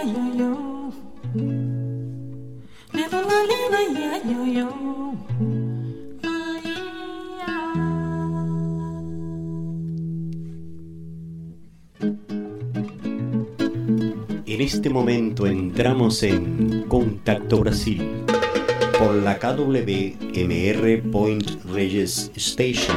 En este momento entramos en Contacto Brasil por la KWMR Point Reyes Station.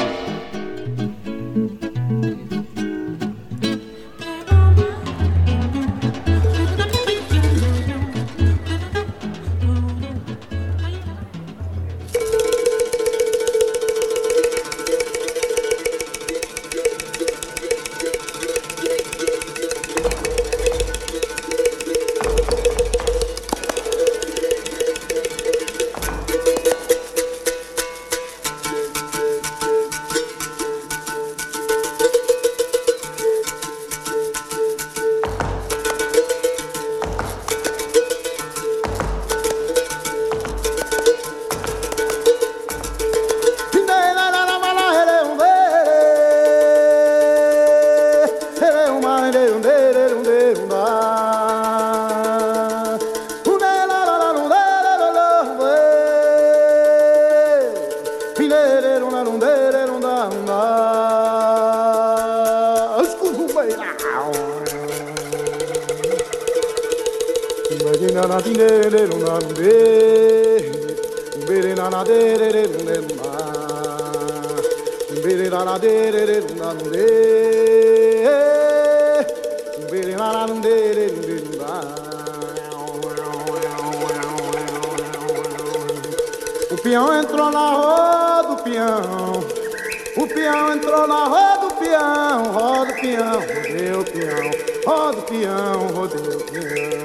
O peão entrou na roda, o peão. O peão entrou na roda, o peão. Roda o peão, rodeu o peão. Roda o peão, rodeu o peão.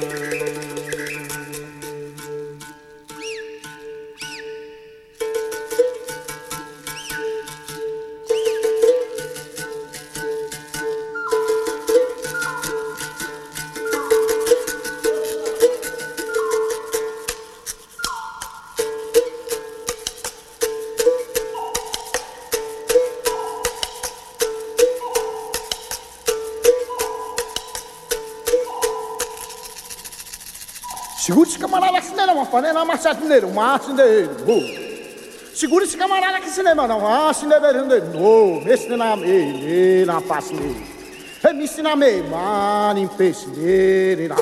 Segura esse camarada que cinema, uma panela, uma marceneira, uma marceneira. Segura esse camarada que cinema, não, uma marceneira, não. Me ensina a me, na passeira. Me ensina a me, mano, em peixeira.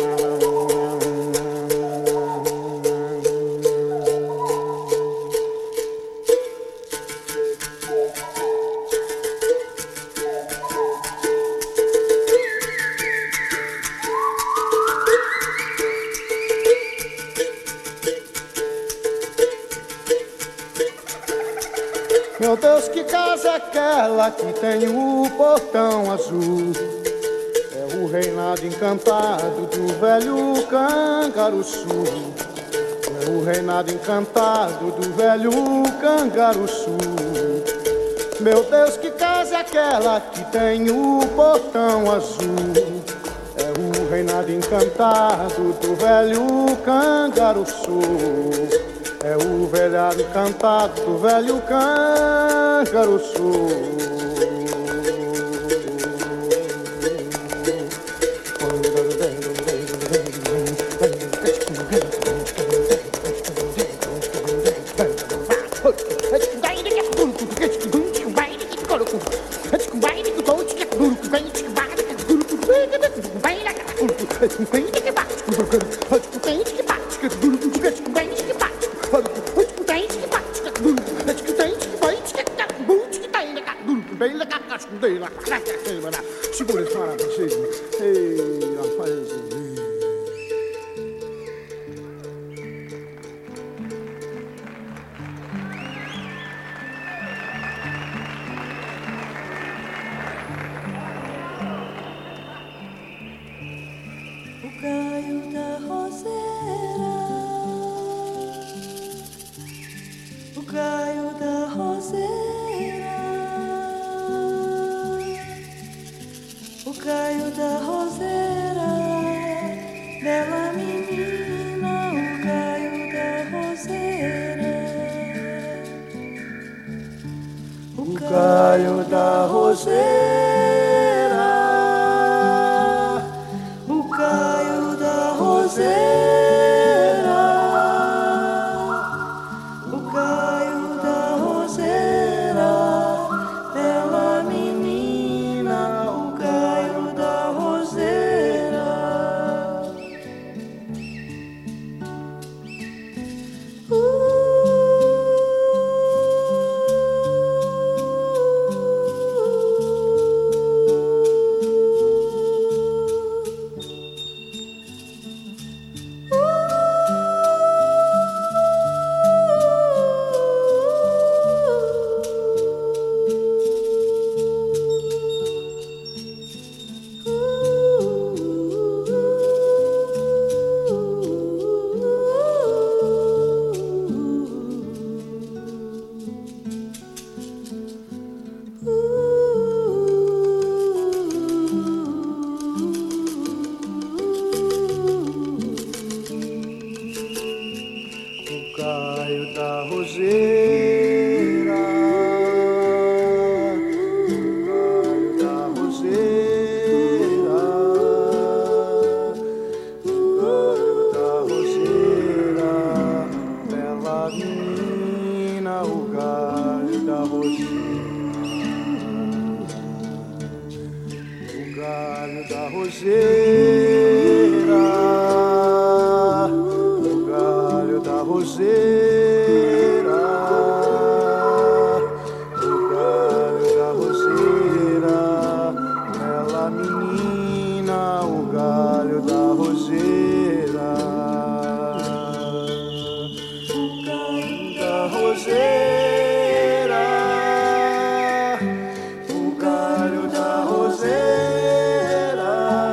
Meu Deus, que casa é aquela que tem o portão azul? É o reinado encantado do velho Cangaruçu. É o reinado encantado do velho Cangaruçu. Meu Deus, que casa é aquela que tem o portão azul? É o reinado encantado do velho Cangaruçu. É o velhado encantado do velho Cangaruçu. Segura esse cara, vocês. Ei, rapaz. O Caio da Roseira, o Caio da Roseira, o Caio da Roseira, bela menina, o Caio da Roseira, o Caio da Roseira, o Caio roseira, o galho da roseira, o galho da roseira, bela menina, o galho da roseira, o galho da roseira, o galho da roseira,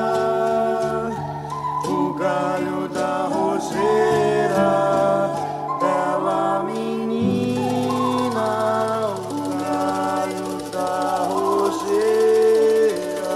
o galho da roseira, bela menina, o galho da roseira.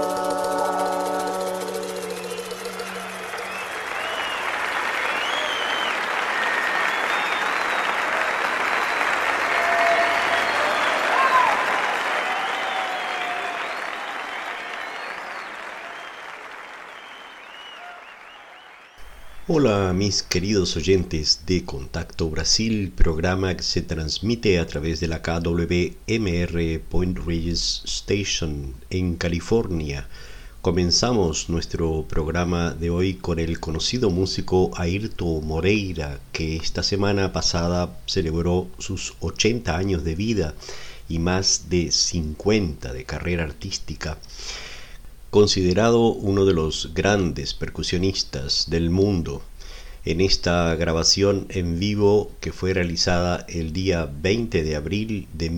Hola mis queridos oyentes de Contacto Brasil, programa que se transmite a través de la KWMR Point Reyes Station en California. Comenzamos nuestro programa de hoy con el conocido músico Airto Moreira, que esta semana pasada celebró sus 80 años de vida y más de 50 de carrera artística. Considerado uno de los grandes percusionistas del mundo, en esta grabación en vivo que fue realizada el día 20 de abril de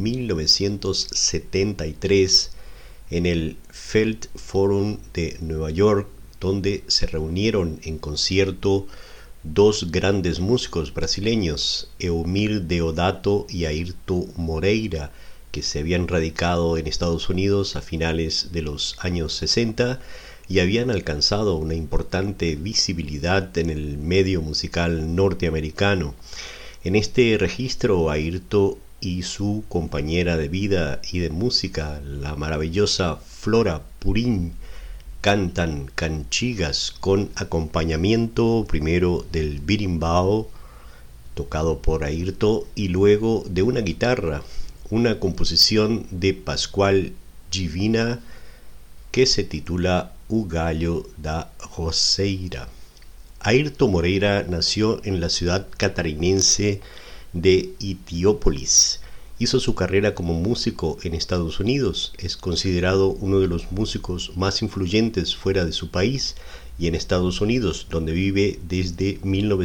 1973 en el Felt Forum de Nueva York, donde se reunieron en concierto dos grandes músicos brasileños, Eumir Deodato y Airto Moreira, que se habían radicado en Estados Unidos a finales de los años 60 y habían alcanzado una importante visibilidad en el medio musical norteamericano. En este registro, Airto y su compañera de vida y de música, la maravillosa Flora Purim, cantan canchigas con acompañamiento primero del berimbau, tocado por Airto, y luego de una guitarra, una composición de Pascual Divina que se titula O Galho da Roseira. Airto Moreira nació en la ciudad catarinense de Etiópolis. Hizo su carrera como músico en Estados Unidos. Es considerado uno de los músicos más influyentes fuera de su país y en Estados Unidos, donde vive desde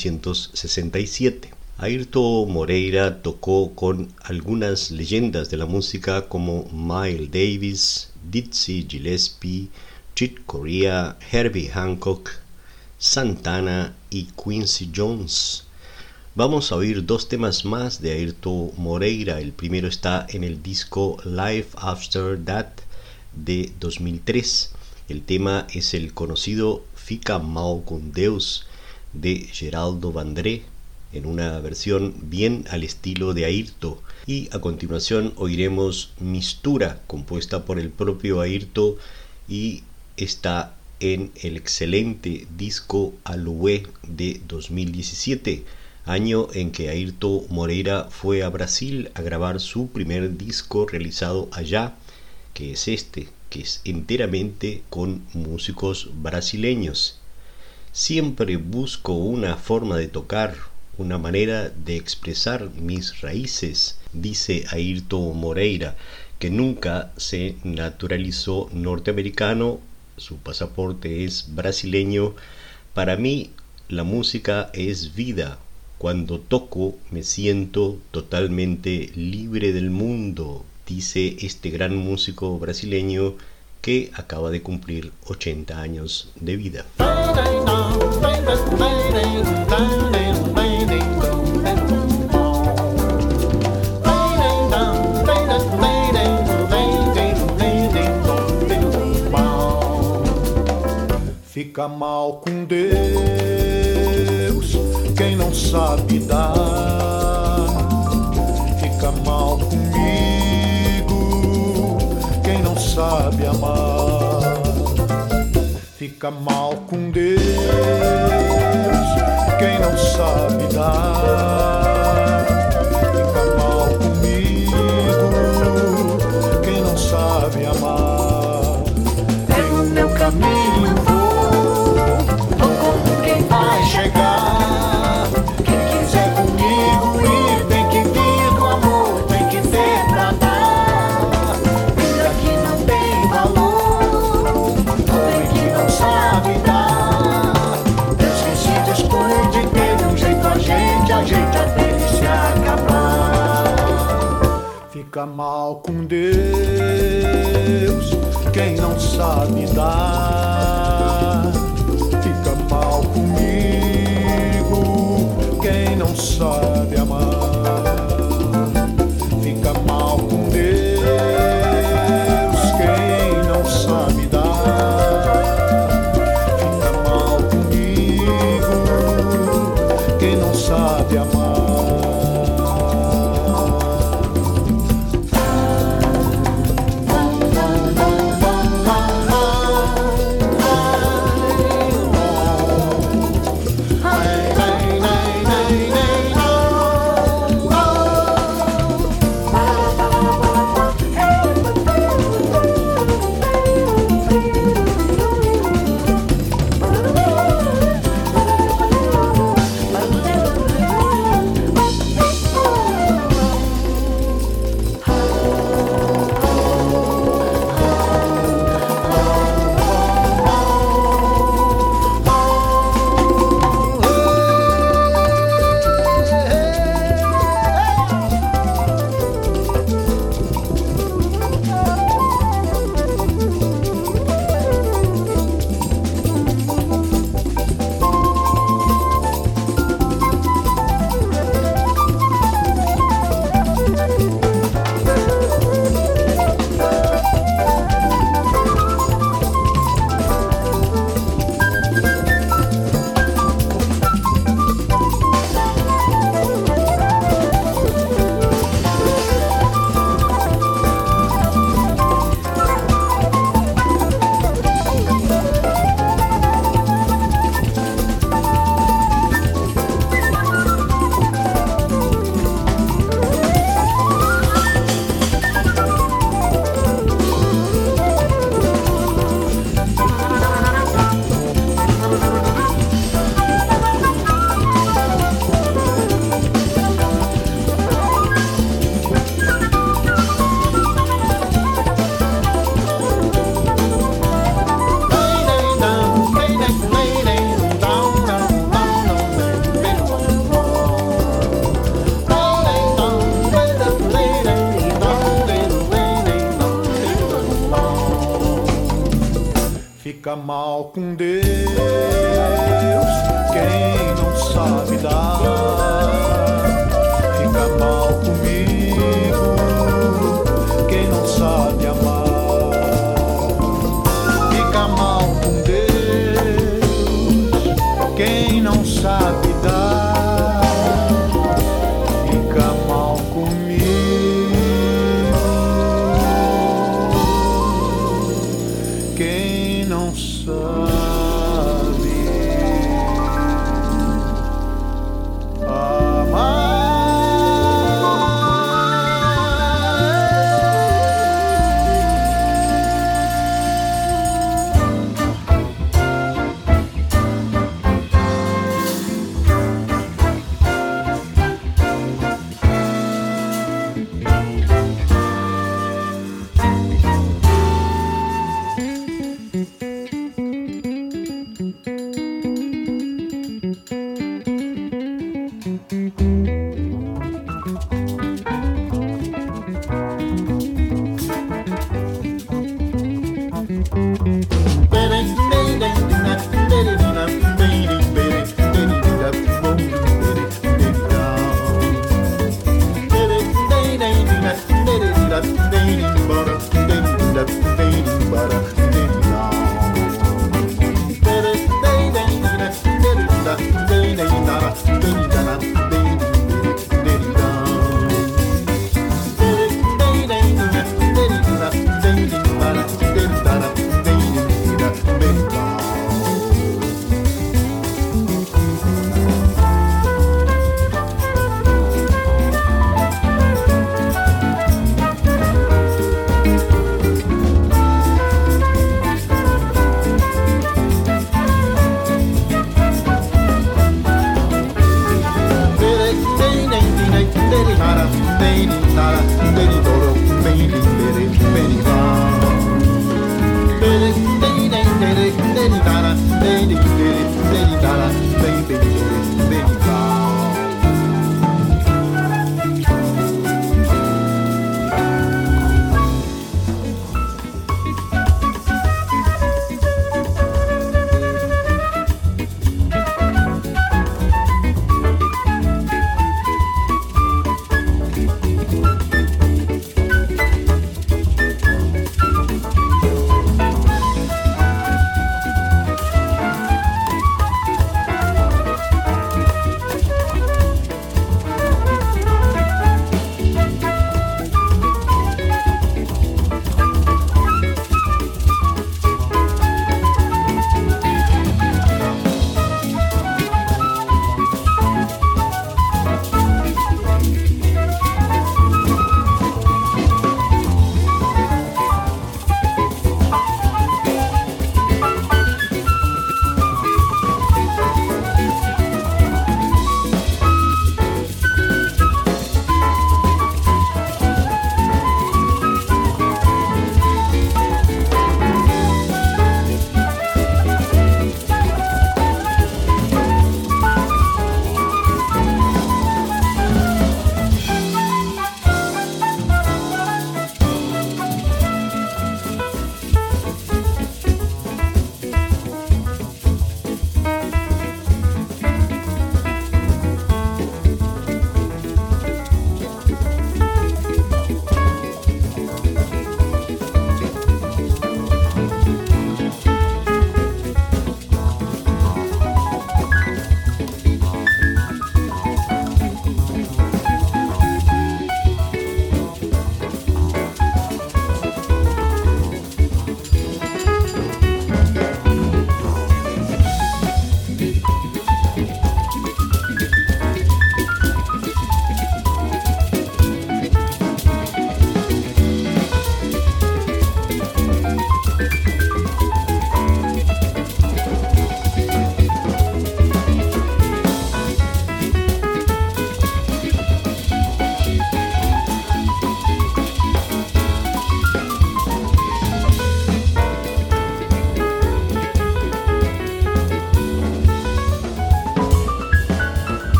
1967. Airto Moreira tocó con algunas leyendas de la música como Miles Davis, Dizzy Gillespie, Chick Corea, Herbie Hancock, Santana y Quincy Jones. Vamos a oír dos temas más de Airto Moreira. El primero está en el disco Life After That de 2003. El tema es el conocido Fica Mal com Deus de Geraldo Vandré, en una versión bien al estilo de Airto. Y a continuación oiremos Mistura, compuesta por el propio Airto, y está en el excelente disco Alué de 2017, año en que Airto Moreira fue a Brasil a grabar su primer disco realizado allá, que es este, que es enteramente con músicos brasileños. Siempre busco una forma de tocar, una manera de expresar mis raíces, dice Airto Moreira, que nunca se naturalizó norteamericano, su pasaporte es brasileño. Para mí la música es vida. Cuando toco me siento totalmente libre del mundo, dice este gran músico brasileño que acaba de cumplir 80 años de vida. Fica mal com Deus quem não sabe dar. Fica mal comigo quem não sabe amar. Fica mal com Deus quem não sabe dar. Fica mal comigo quem não sabe amar. Pego meu caminho, vou Fica mal com Deus quem não sabe dar. Fica mal comigo quem não sabe amar. Fica mal com Deus quem não sabe dar. Fica mal comigo quem não sabe amar. Fica mal com Deus quem não sabe dar. Fica mal comigo quem não sabe amar. Fica mal com Deus quem não sabe dar. Fica mal comigo quem não sabe amar.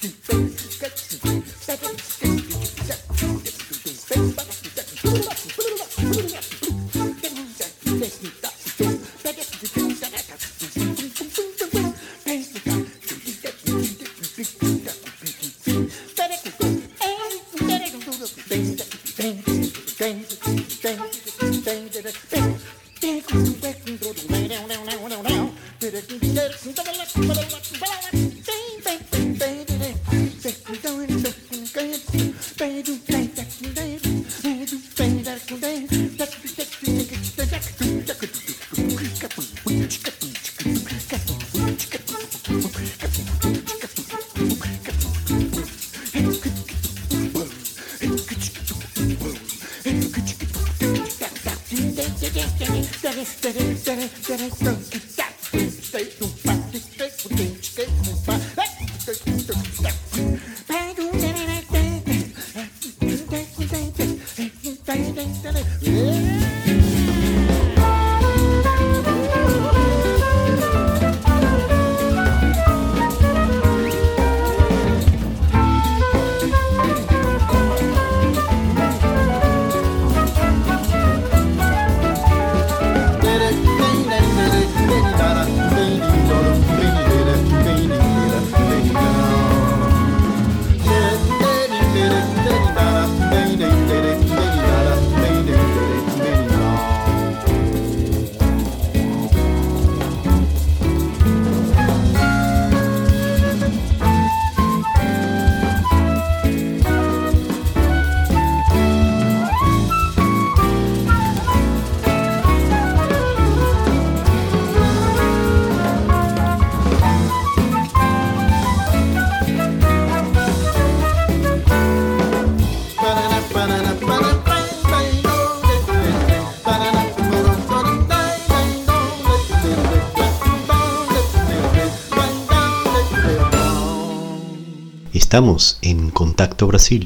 Estamos en Contacto Brasil.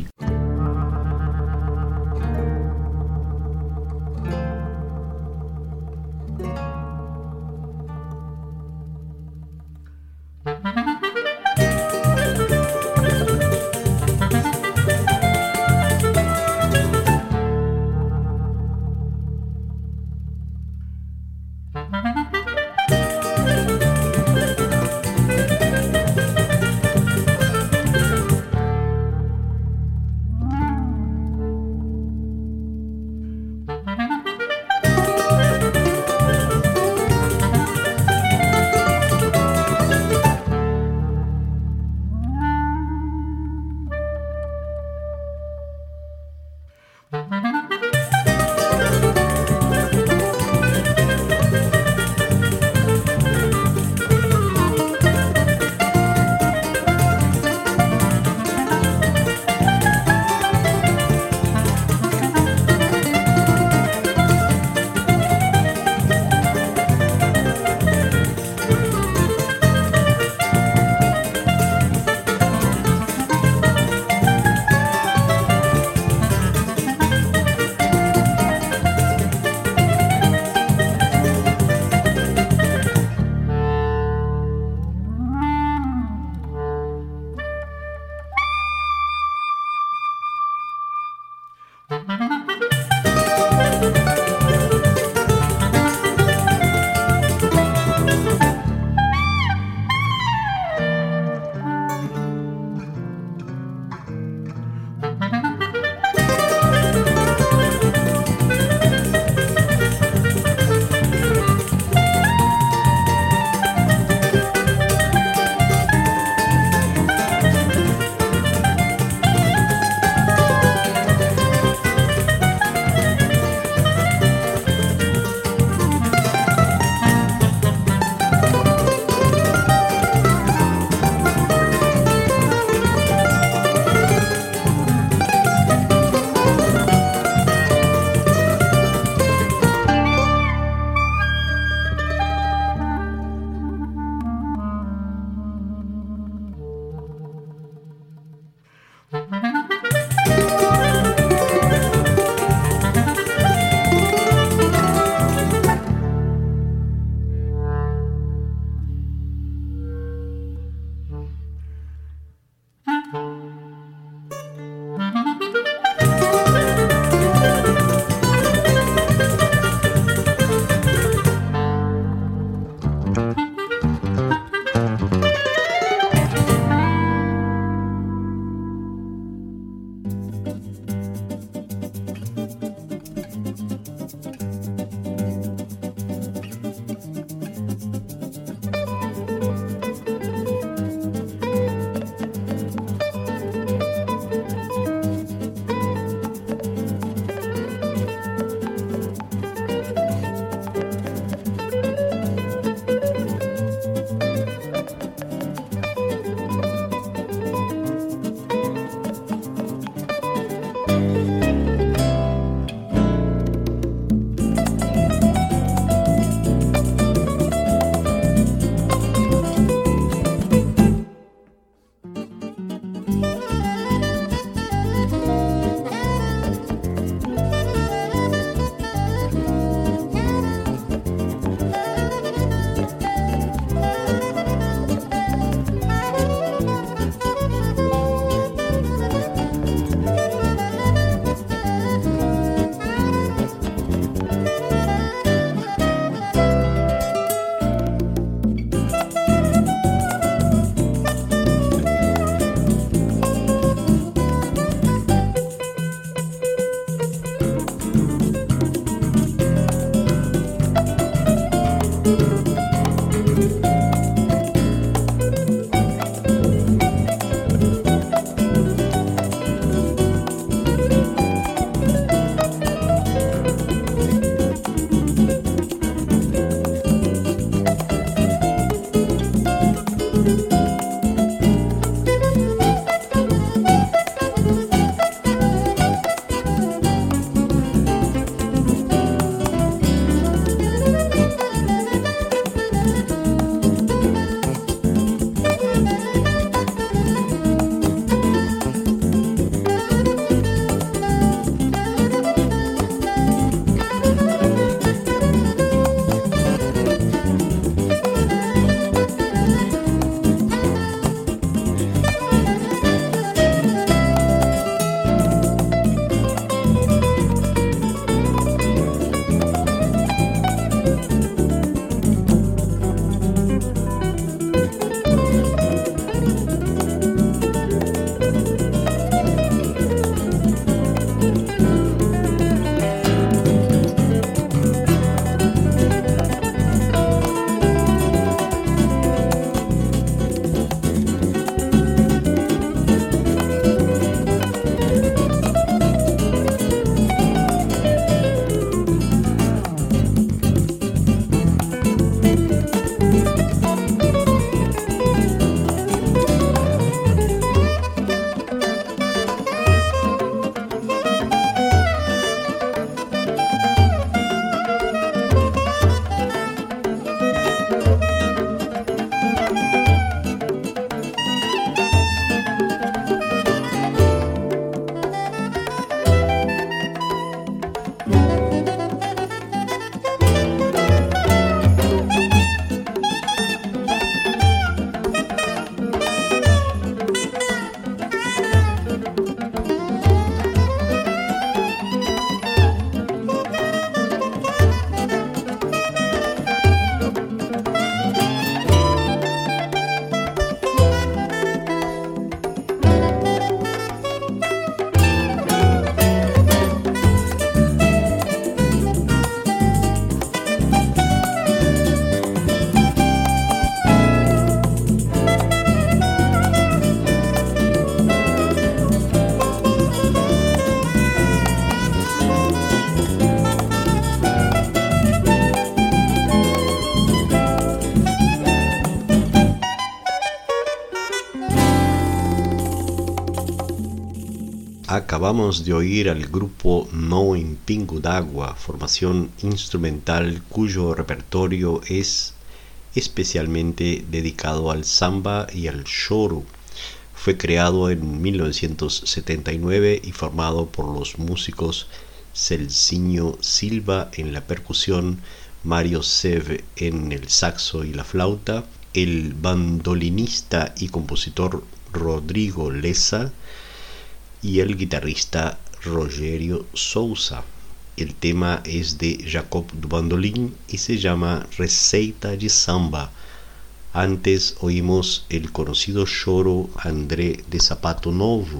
Acabamos de oír al grupo No Pingo d'Água, formación instrumental cuyo repertorio es especialmente dedicado al samba y al choro. Fue creado en 1979 y formado por los músicos Celcinho Silva en la percusión, Mario Sev en el saxo y la flauta, el bandolinista y compositor Rodrigo Lessa y el guitarrista Rogério Souza. El tema es de Jacob do Bandolim y se llama Receita de Samba. Antes oímos el conocido choro André de Sapato Novo.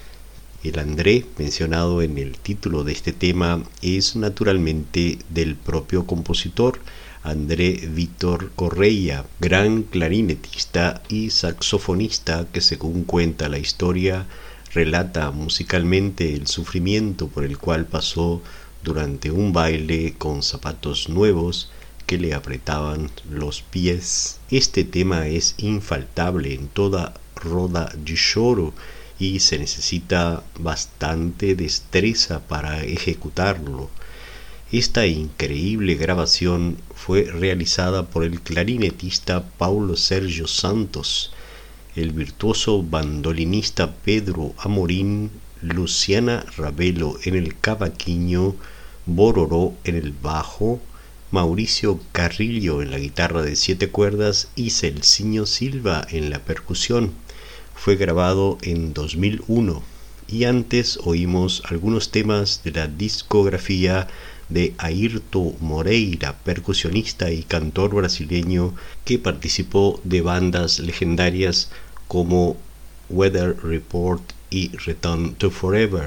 El André mencionado en el título de este tema es naturalmente del propio compositor André Vítor Correia, gran clarinetista y saxofonista que, según cuenta la historia, relata musicalmente el sufrimiento por el cual pasó durante un baile con zapatos nuevos que le apretaban los pies. Este tema es infaltable en toda roda de choro y se necesita bastante destreza para ejecutarlo. Esta increíble grabación fue realizada por el clarinetista Paulo Sérgio Santos, el virtuoso bandolinista Pedro Amorim, Luciana Ravelo en el cavaquinho, Bororó en el bajo, Mauricio Carrillo en la guitarra de 7 cuerdas y Celcinho Silva en la percusión. Fue grabado en 2001 y antes oímos algunos temas de la discografía de Airto Moreira, percusionista y cantor brasileño que participó de bandas legendarias como Weather Report y Return to Forever,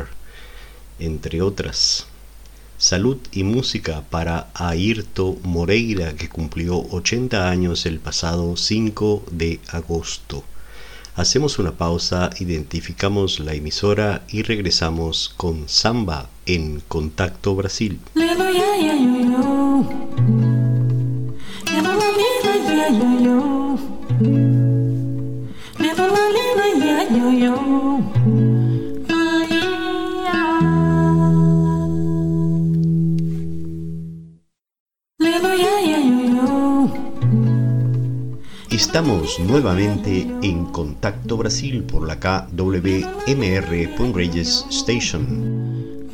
entre otras. Salud y música para Airto Moreira, que cumplió 80 años el pasado 5 de agosto. Hacemos una pausa, identificamos la emisora y regresamos con Samba en Contacto Brasil. Estamos nuevamente en Contacto Brasil por la KWMR Punreyes Station.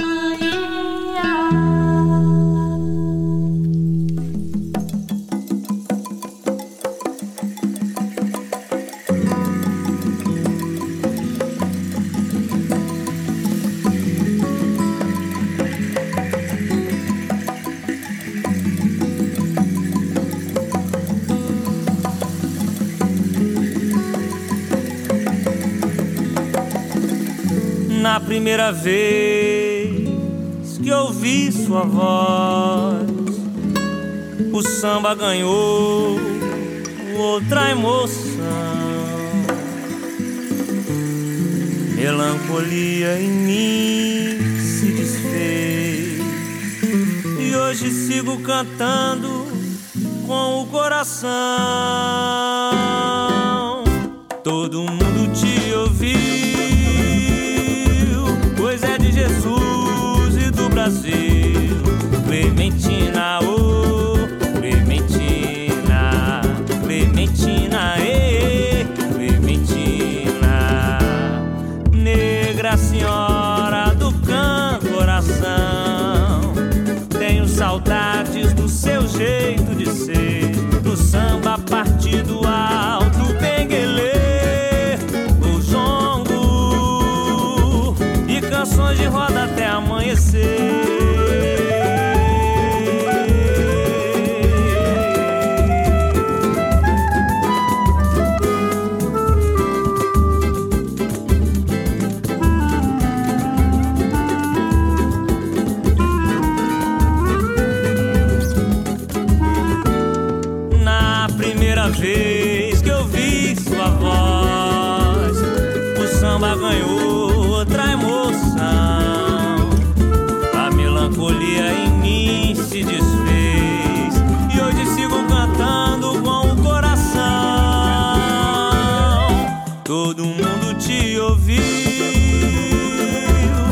Na primeira vez que ouvi sua voz, o samba ganhou outra emoção. Melancolia em mim se desfez e hoje sigo cantando com o coração. Todo mundo te ouviu, pois é de Jesus e do Brasil. Clementina, oh, Clementina, Clementina, Clementina, negra senhora do canto oração. Tenho saudades do seu jeito de ser, do samba partido alto, benguelê, o jongo e canções de roda até amanhecer. Vez que eu vi sua voz, o samba ganhou outra emoção. A melancolia em mim se desfez e hoje sigo cantando com o coração. Todo mundo te ouviu,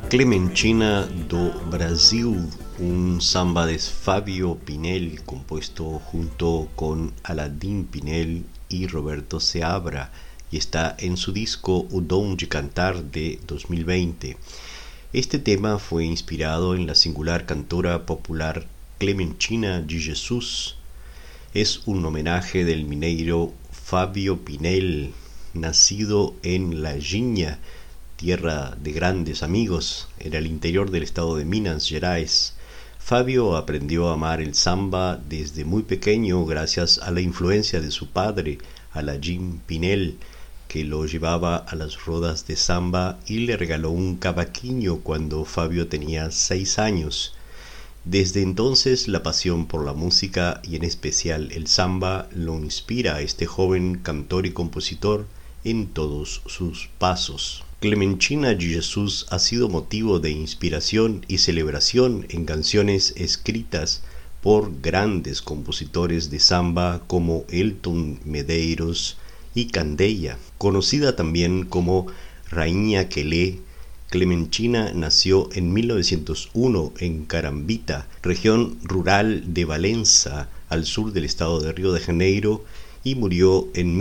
Clementina do Brasil, un samba de Fabio Pinel compuesto junto con Aladim Pinel y Roberto Seabra, y está en su disco O Dom de Cantar de 2020. Este tema fue inspirado en la singular cantora popular Clementina de Jesus. Es un homenaje del mineiro Fabio Pinel, nacido en La Giña, tierra de grandes amigos, en el interior del estado de Minas Gerais. Fabio aprendió a amar el samba desde muy pequeño gracias a la influencia de su padre, Aladim Pinel, que lo llevaba a las rodas de samba y le regaló un cavaquinho cuando Fabio tenía 6 años. Desde entonces la pasión por la música y en especial el samba lo inspira a este joven cantor y compositor en todos sus pasos. Clementina de Jesus ha sido motivo de inspiración y celebración en canciones escritas por grandes compositores de samba como Elton Medeiros y Candeia. Conocida también como Rainha Quelé, Clementina nació en 1901 en Carambita, región rural de Valença, al sur del estado de Río de Janeiro, y murió en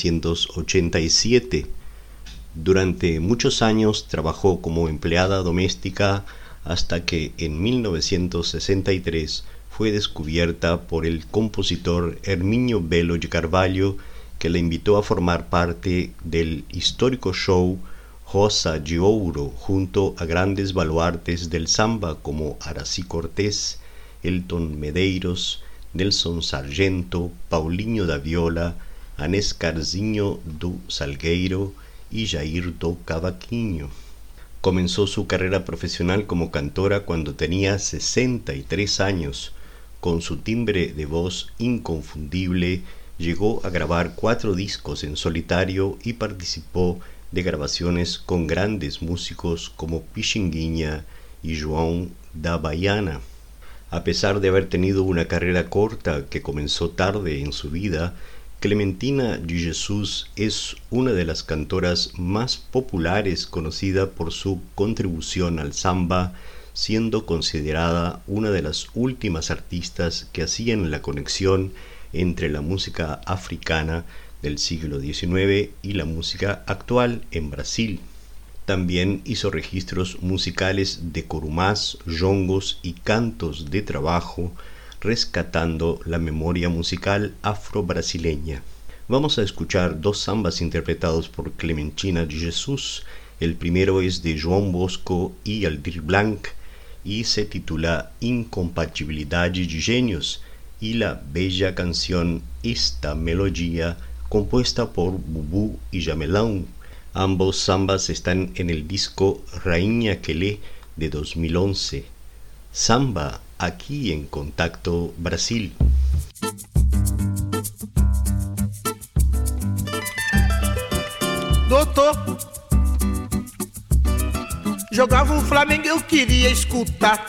1987. Durante muchos años trabajó como empleada doméstica hasta que en 1963 fue descubierta por el compositor Herminio Belo de Carvalho, que la invitó a formar parte del histórico show Rosa de Ouro junto a grandes baluartes del samba como Aracy Cortés, Elton Medeiros, Nelson Sargento, Paulinho da Viola, Anescarzinho do Salgueiro y Jair do Cavaquinho. Comenzó su carrera profesional como cantora cuando tenía 63 años. Con su timbre de voz inconfundible, llegó a grabar 4 discos en solitario y participó de grabaciones con grandes músicos como Pixinguinha y João da Baiana. A pesar de haber tenido una carrera corta que comenzó tarde en su vida, Clementina de Jesus es una de las cantoras más populares conocida por su contribución al samba, siendo considerada una de las últimas artistas que hacían la conexión entre la música africana del siglo XIX y la música actual en Brasil. También hizo registros musicales de corumás, jongos y cantos de trabajo, rescatando la memoria musical afro-brasileña. Vamos a escuchar 2 sambas interpretados por Clementina de Jesus. El primero es de João Bosco y Aldir Blanc y se titula Incompatibilidade de Gênios, y la bella canción Esta Melodia, compuesta por Bubu y Jamelão. Ambos sambas están en el disco Rainha Quelé de 2011. Samba aquí en Contacto Brasil. Doutor, jogava o Flamengo, eu queria escutar.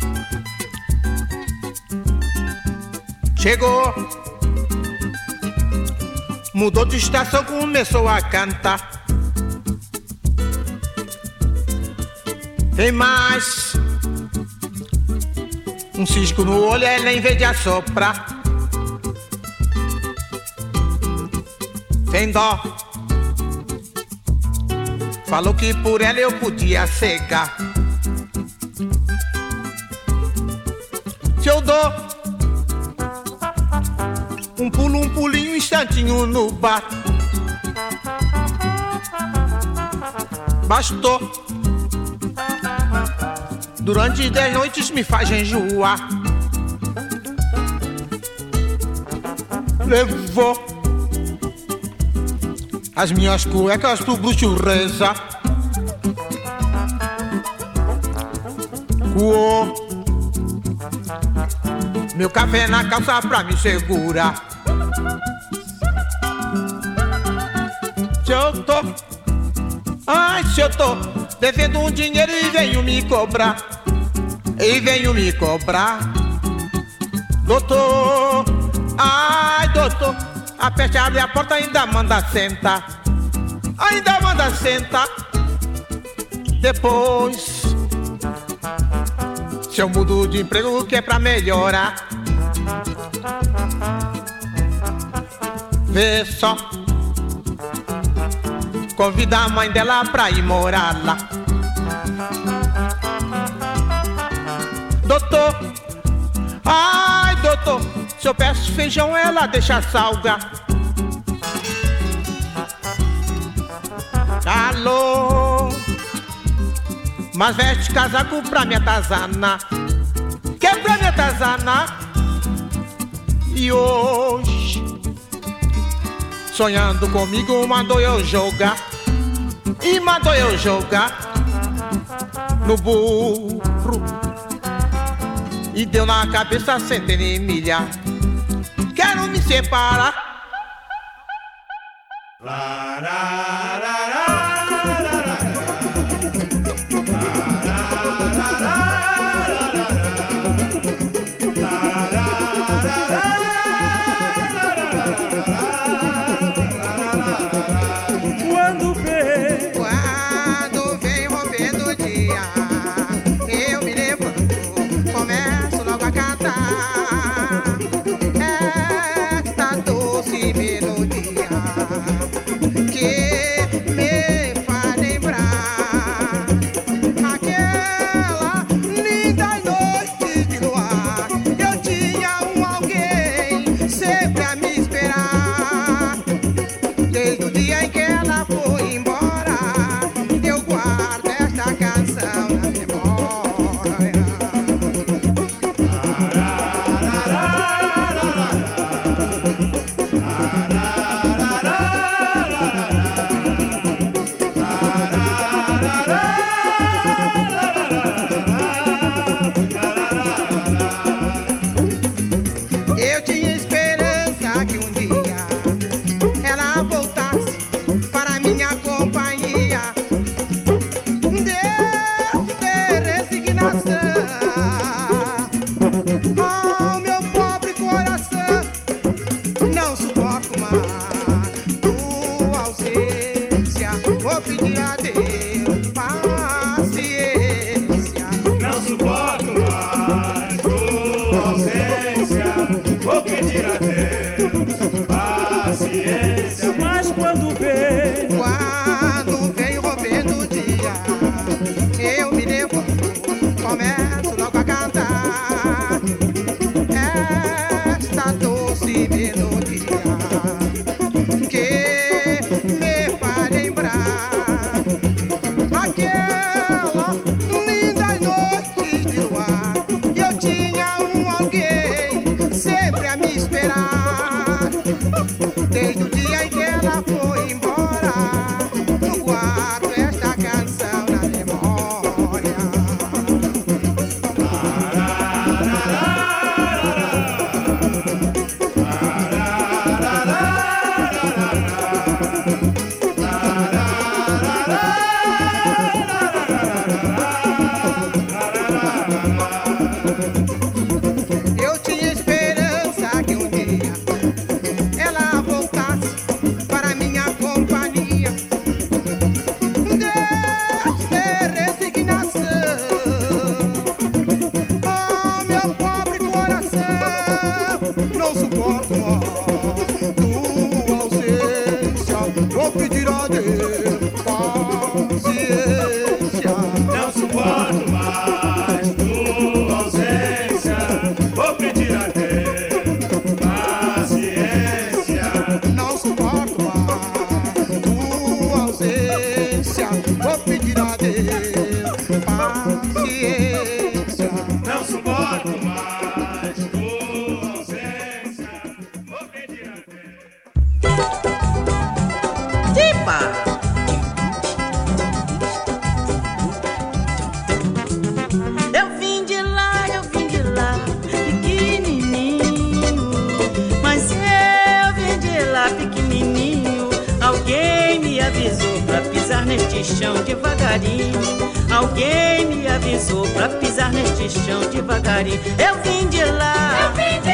Chegou, mudou de estação, começou a cantar. Tem mais um cisco no olho, ela em vez de assoprar. Tem dó, falou que por ela eu podia cegar. Se eu dou um pulinho, um instantinho no bar, bastou. Durante 10 noites me faz enjoar. Levou as minhas cuecas pro bruxo reza. Coou meu café na calça pra me segurar. Se eu tô, ai, se eu tô devendo um dinheiro e venho me cobrar. E venho me cobrar. Doutor, ai doutor, a peste abre a porta, ainda manda sentar. Ainda manda sentar. Depois Se eu mudo de emprego que é pra melhorar. Vê só, convida a mãe dela pra ir morar lá. Doutor, ai doutor, se eu peço feijão ela deixa salgar. Alô, mas veste casaco pra me atazanar. Que é pra me atazanar? E hoje, sonhando comigo, mandou eu jogar. E mandou eu jogar no burro. E deu na cabeça centena e milha. Quero me separar. Quando vem rompendo o dia, eu me levanto, começo logo a cantar esta doce melodia que me faz lembrar aquela linda noite de luar. Eu tinha alguém sempre a me esperar. Desde o dia em que ela foi embora, eu guardo esta canção na memória. Eu tinha esperança que um dia ela voltasse para minha companhia. Deus ter resignação ao meu pobre coração. Não suporto mais tua ausência. Vou pedir a Deus paciência. Não suporto mais tua ausência. Vou pedir a Deus paciência. Mas quando vem rompendo o dia, eu me levanto, começo logo a cantar esta doce melodia que me faz lembrar aquela linda noite de luar. Eu tinha alguém sempre a me esperar. Desde o dia em que ela foi embora, eu guardo esta canção na memória. Eu tinha esperança que um dia ela voltasse para minha companhia. Deus ter resignação ao meu pobre coração. Não suporto mais tua ausência. Vou pedir a Deus paciência. não suporto mais tua ausência, vou pedir a Deus paciência. Não suporto mais tua ausência. Vou pedir a Deus paciência. Não suporto mais tua ausência, vou pedir a Deus. Tipa! Eu vim de lá, pequenininho. Mas eu vim de lá, pequenininho. Alguém me avisou pra pisar neste chão devagarinho. Alguém me avisou pra pisar neste chão devagarinho. Eu vim de lá,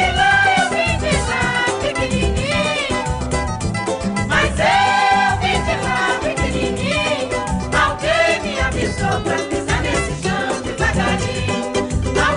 pequenininho. Mas eu vim de lá, pequenininho. Alguém me avisou pra pisar nesse chão devagarinho.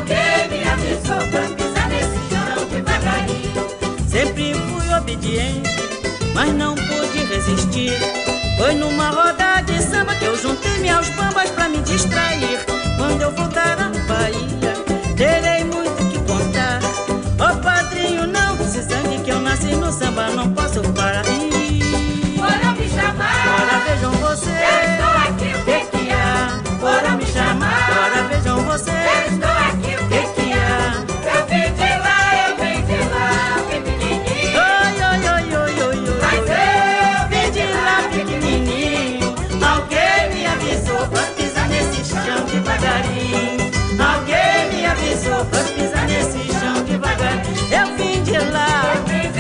avisou pra pisar nesse chão devagarinho. Eu vim de lá,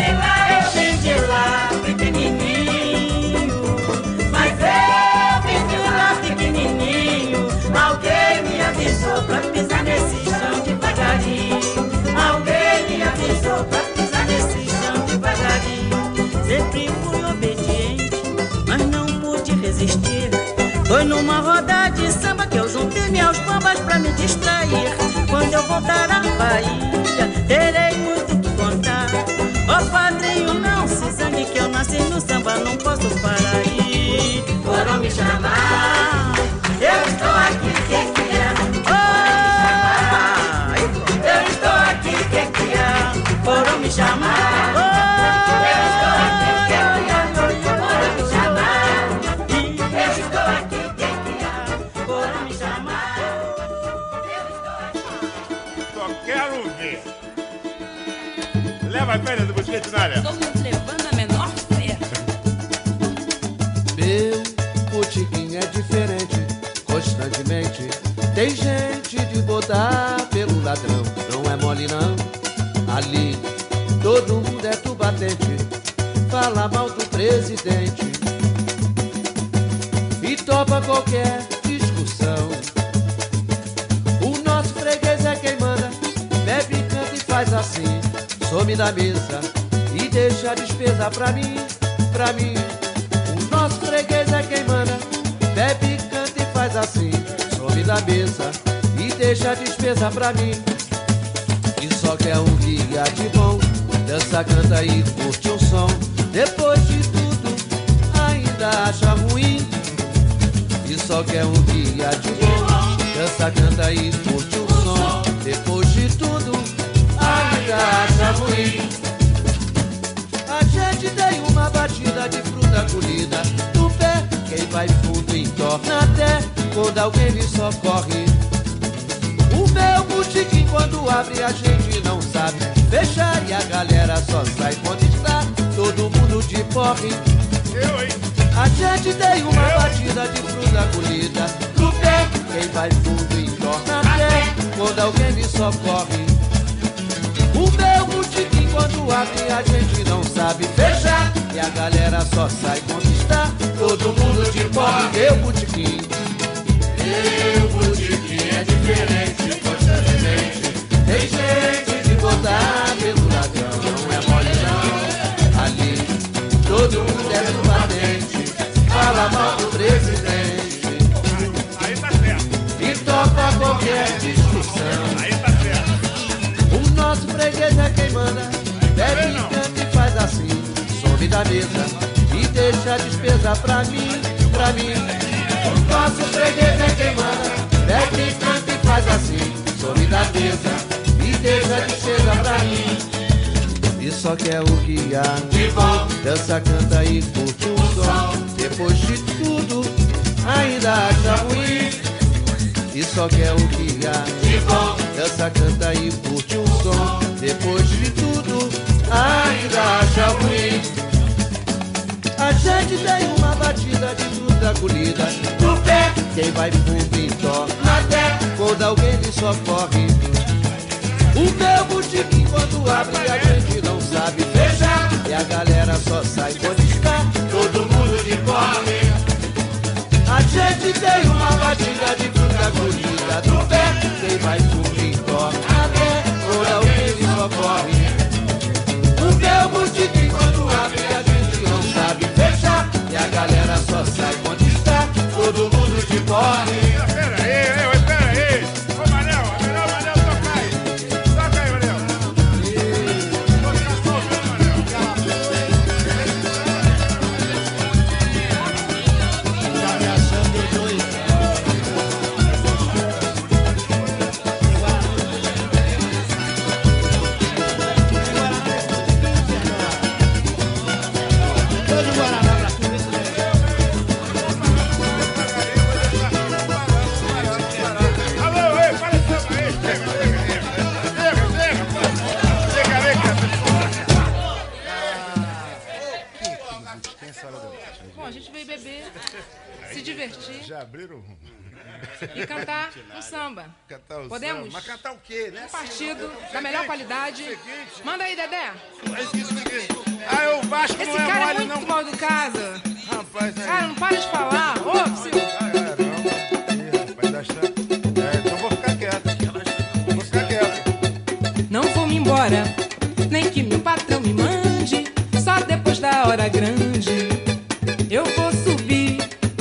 pequenininho, mas eu vim de lá pequenininho. Alguém me avisou pra pisar nesse chão devagarinho. Alguém me avisou pra pisar nesse chão devagarinho. Sempre fui obediente, mas não pude resistir. Foi numa roda de samba que eu juntei meus bambas pra me distrair. Quando eu voltar à Bahia, terei muito que contar. Ó padrinho, não se zangue que eu nasci no samba, não posso parar aí. Foram me chamar, eu estou aqui, que é? Oh, eu estou aqui, que é? Foram me chamar, eu estou aqui, que é? Foram me chamar, eu estou aqui, que é? Foram me chamar, eu estou aqui. Só quero ver. Leva a perna do mosquete na área. Estamos levando a menor fé. Meu botiquim é diferente, constantemente. Tem gente de botar pelo ladrão, não é mole não. Ali todo mundo é tubatente, fala mal do presidente e topa qualquer discussão. O nosso freguês é quem manda, bebe, canta e faz assim. Some da mesa e deixa a despesa pra mim, pra mim. O nosso freguês é quem manda, bebe, canta e faz assim. Some da mesa e deixa a despesa pra mim. E só quer um guia de bom, dança, canta e curte um som. Depois de tudo, ainda acha ruim. E só quer um guia de bom, dança, canta e curte um som. Depois de tudo, ainda acha ruim. A gente tem uma batida de fruta colhida no pé. Quem vai fundo entorna até quando alguém me socorre. O meu botiquim quando abre a gente não sabe fechar. E a galera só sai quando está todo mundo de porre. A gente tem uma batida de fruta colhida no pé. Quem vai fundo entorna até quando alguém me socorre. O meu botiquim quando abre a gente não sabe fechar. E a galera só sai quando está todo mundo de porre. Meu botiquim é diferente, constantemente. Tem gente de botar pelo ladrão, não é mole não. Ali todo mundo é do patente, fala mal do presidente. Aí tá certo. E topa qualquer discussão. Aí tá certo. O nosso freguês é quem manda, bebe, canta e faz assim. Some da mesa e deixa a despesa pra mim, pra mim. O nosso freguês é quem manda, bebe, canta e faz assim. Some da mesa e deixa a despesa pra mim. E só quer o guia de bom, dança, canta e curte um som. Depois de tudo, ainda acha ruim. E só quer o guia de bom, dança, canta e curte um som. Depois de tudo, ainda acha ruim. A gente tem uma batida de fruta colhida no pé. Quem vai fundo entorna até quando alguém lhe socorre. O meu botiquim quando abre a gente não sabe fechar. E a galera só sai quando está todo mundo de porre. A gente tem uma batida de fruta colhida no pé. Quem vai fundo entorna até quando alguém lhe socorre. O meu botiquim quando abre a gente não sabe fechar. E a galera só sai quando está todo mundo de porre. Pera aí. Ô Manel, toca aí. Toca aí, Manel. Vou ficar só ouvindo, Manel. Tá me achando doido. Bom, a gente veio beber, se divertir. Já abriram? e cantar um samba. Cantar o Podemos? samba. Mas cantar o quê, né? Um partido da melhor qualidade. Manda aí, Dedé. Ah, o Vasco Esse não é cara é mole, muito não. mal educado. Rapaz, aí. Cara, não para de falar. Ô, Psyu. Caramba. Ih, rapaz, dá chance. Então vou ficar quieto. Vou ficar quieto. Não vou me embora, nem que meu patrão me mande. Só depois da hora grande eu vou subir.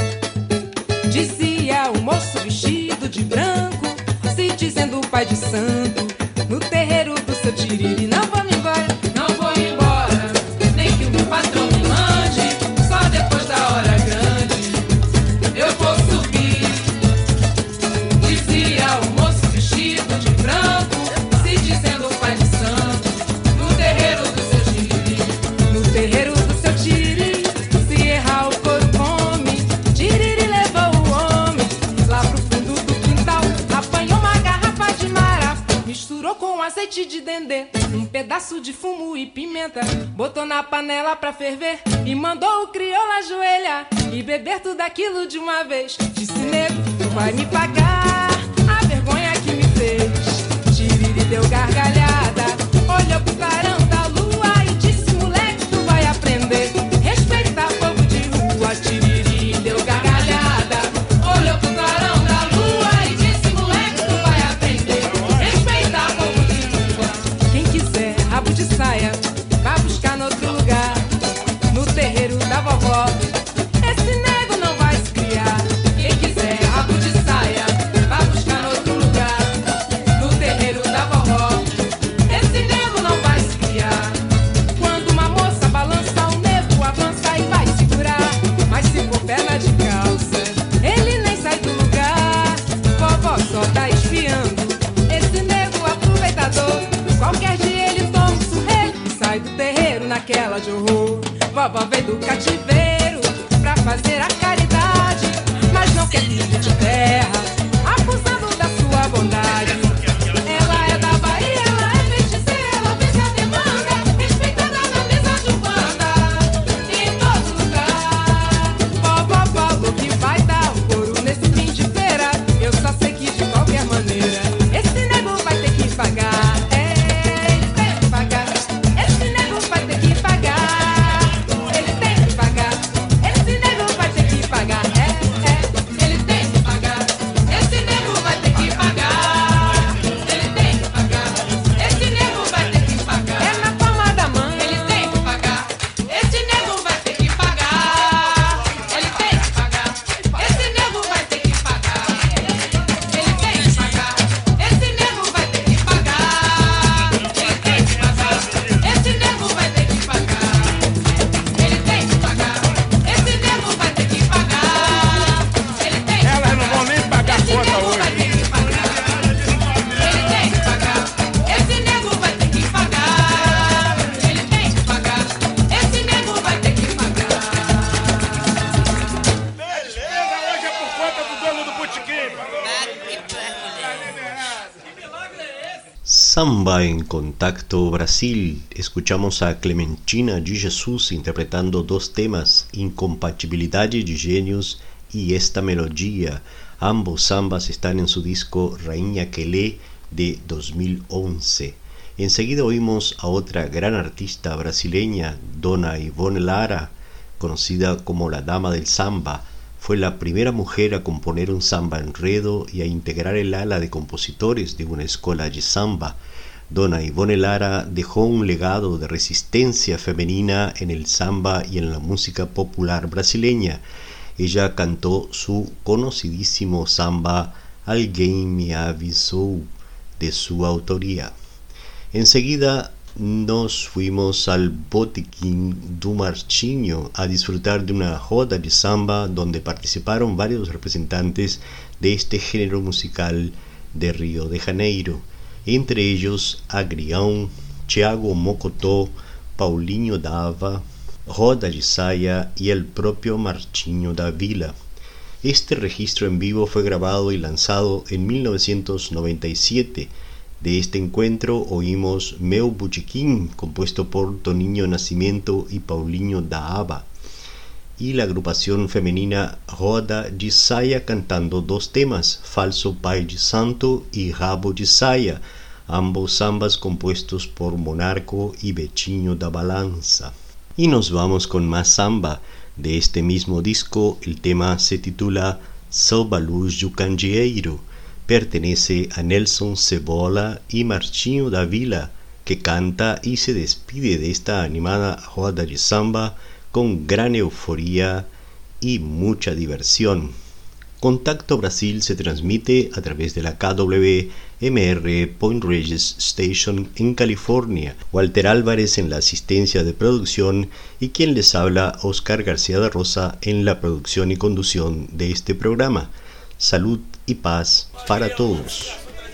Dizia o moço vestido de branco, se dizendo pai de santo, no terreiro do seu tiriri. Não vou me embora, não vou me embora, nem que o meu patrão me mande. Só depois da hora grande eu vou subir. Dizia o moço vestido de branco, se dizendo pai de santo, no terreiro do seu tiriri. No terreiro do seu tiriri, se errar o couro come. Tiriri levou o homem lá pro fundo do quintal, apanhou uma garrafa de marafim, misturou com azeite de dendê, um pedaço de fumo e pimenta, botou na panela pra ferver e mandou o crioulo ajoelhar e beber tudo aquilo de uma vez. Disse: nego, tu vai me pagar a vergonha que me fez. Tiriri deu gargalhada, olhou pro clarão da lua e disse: moleque, tu vai aprender respeitar povo de rua. Tiriri deu gargalhada, olhou pro clarão da lua e disse: moleque, tu vai aprender respeitar povo de rua. Quem quiser rabo de saia, vai buscar no outro lugar, no terreiro da vovó. Esse nego não vai se criar. Quem quiser rabo de saia, vai buscar no outro lugar, no terreiro da vovó. Esse nego não vai se criar. Quando uma moça balança, o nego avança e vai segurar. Mas se for perna de calça, ele nem sai do lugar. Vovó só tá espiando esse nego aproveitador. Qualquer dia ele toma um surreio e sai do terreiro naquela de horror. Vovó veio do cativeiro pra fazer a caridade, mas não quer filho de terra, abusando da sua bondade. Ela é da Bahia, ela é feiticeira, ela vence a demanda, respeitada na mesa de umbanda, em todo lugar. Vovó falou que vai dar o couro nesse fim de feira. Eu só sei que de qualquer maneira esse nego vai ter que pagar. Ele tem que pagar. Esse nego vai ter que pagar. Ele tem que pagar. Esse nego vai ter que pagar. Ele tem que pagar. Esse nego vai ter que pagar. Ele tem que pagar. Esse nego vai ter que pagar. É na palma da mão. Ele tem que pagar. Esse nego vai ter que pagar. Ele tem que pagar. Esse nego vai ter que pagar. Ele tem que pagar. Esse nego vai ter que pagar. Ele tem que pagar. Esse nego vai ter que pagar. Ele tem que pagar. Esse nego vai ter que pagar. Ele tem que pagar. Elas não vão nem pagar a Esse conta nego vai hoje. ter que pagar. Ele tem que pagar. Esse nego vai ter que pagar. Ele tem que pagar. Esse nego vai ter que pagar. Beleza, hoje é por conta do dono do botequim. Samba en Contacto Brasil. Escuchamos a Clementina de Jesus interpretando dos temas, Incompatibilidade de Gênios y Esta Melodía. Ambos sambas están en su disco Rainha Quelé de 2011. Enseguida oímos a otra gran artista brasileña, Dona Ivone Lara, conocida como la Dama del Samba. Fue la primera mujer a componer un samba enredo y a integrar el ala de compositores de una escuela de samba. Dona Ivone Lara dejó un legado de resistencia femenina en el samba y en la música popular brasileña. Ella cantó su conocidísimo samba Alguém Me Avisou, de su autoría. Enseguida nos fuimos al Botequim do Marchinho a disfrutar de una joda de samba donde participaron varios representantes de este género musical de Río de Janeiro, entre ellos Agrião, Thiago Mocotó, Paulinho Dava, Roda de Saia y el propio Marchinho da Vila. Este registro en vivo fue grabado y lanzado en 1997. De este encuentro oímos Meu Botequim, compuesto por Toninho Nascimento y Paulinho da Aba. y la agrupación femenina Roda de Saia cantando dos temas, Falso Pai de Santo y Rabo de Saia, ambos sambas compuestos por Monarco y Betinho da Balança. Y nos vamos con más samba. De este mismo disco, el tema se titula Sob a Luz do Candeeiro. Pertenece a Nelson Cebola y Martinho da Vila, que canta y se despide de esta animada roda de samba con gran euforía y mucha diversión. Contacto Brasil se transmite a través de la KWMR Point Reyes Station en California. Walter Álvarez en la asistencia de producción y quien les habla, Oscar García da Rosa, en la producción y conducción de este programa. Salud y paz para todos.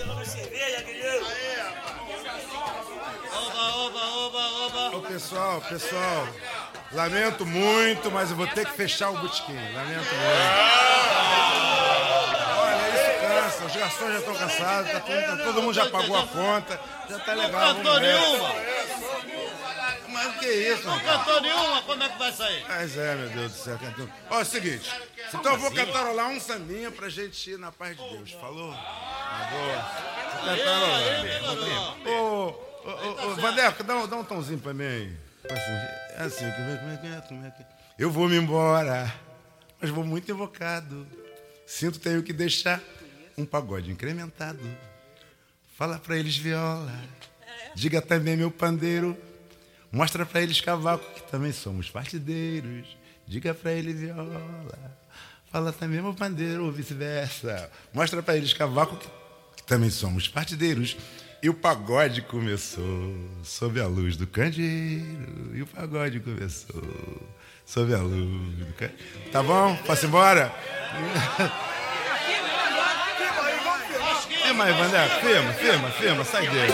Pessoal, lamento muito, mas eu vou ter que fechar o botequim. Lamento muito. Olha, isso cansa, os garçons já estão cansados, todo mundo já pagou a conta, já tá legal. Não cantou nenhuma? Mas o que é isso, Não cantou nenhuma? Como é que vai sair? Mas meu Deus do céu, cantou. Ó, é o seguinte, então eu vou cantarolar um sambinha pra gente ir na paz de Deus, falou? Vou cantarolar. Ô, Vandeco, dá um tomzinho pra mim aí. Assim, como é que é? Eu vou me embora, mas vou muito invocado. Sinto, tenho que deixar um pagode incrementado. Fala pra eles viola, diga também meu pandeiro. Mostra pra eles cavaco, que também somos partideiros. Diga pra eles viola, fala também meu pandeiro, ou vice-versa. Mostra pra eles cavaco, que também somos partideiros. E o pagode começou sob a luz do candeeiro. E o pagode começou sob a luz do candeeiro. Tá bom? Posso ir embora? Firma aí, Vandeco. Firma. Sai dele.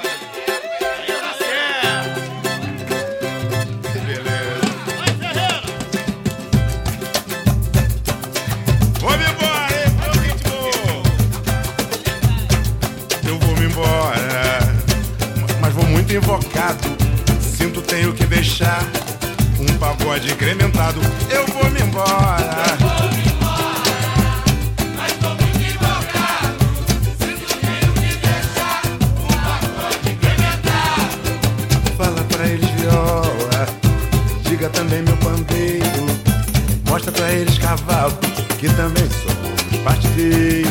Que beleza. Vou-me embora, hein? Meu ritmo. Eu vou me embora. Vou muito invocado, sinto, tenho que deixar um pagode incrementado. Eu vou me embora. Mas vou muito invocado, sinto, tenho que deixar um pagode incrementado. Fala pra eles viola, diga também meu pandeiro. Mostra pra eles cavalo, que também somos partideiros.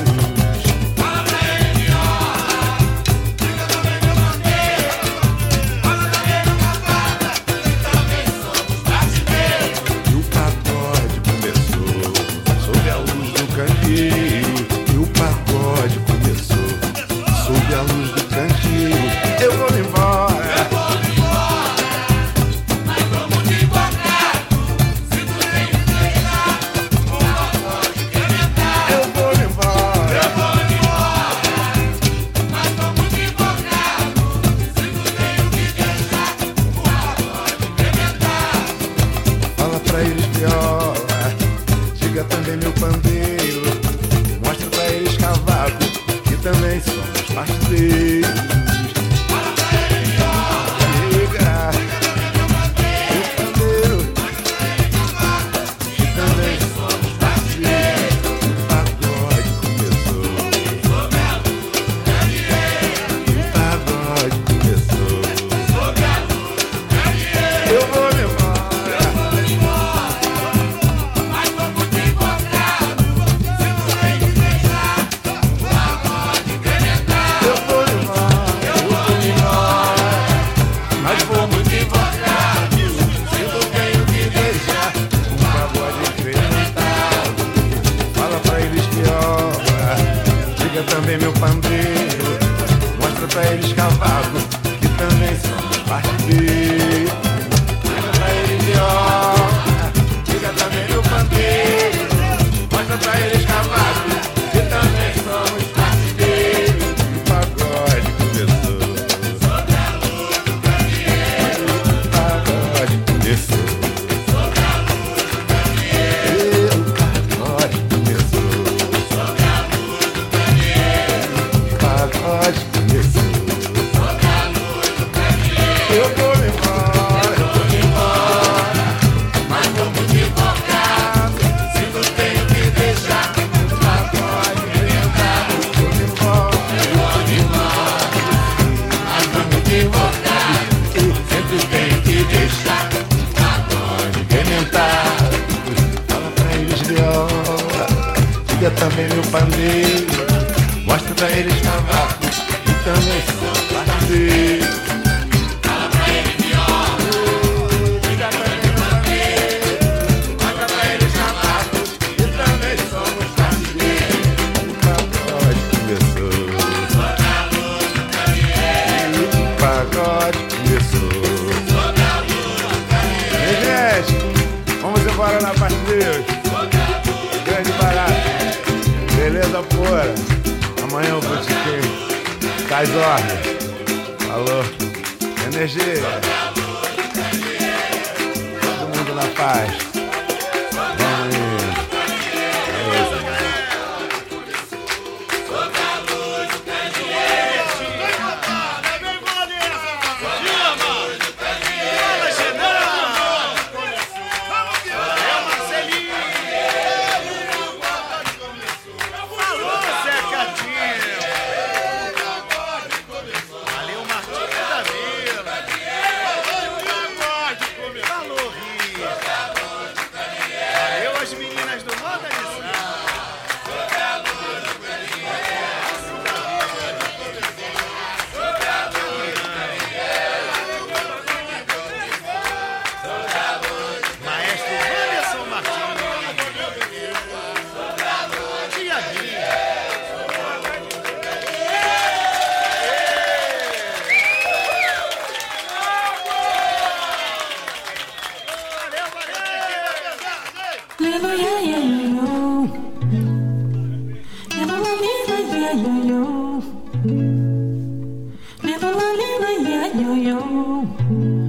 Eu vou me pandeiro. Mostra pra eles cavaco e também são parceiro. Fala pra ele viola, liga pra ele pandeiro. Mostra pra eles cavaco e também somos parceiros. O pagode começou. O pagode começou. Ei, gente, vamos embora na parte de Deus. Grande barato. Beleza pura. Amanhã eu vou te ter. Tais ordens. Alô. Energia. Todo mundo na paz. Vamos indo. Yo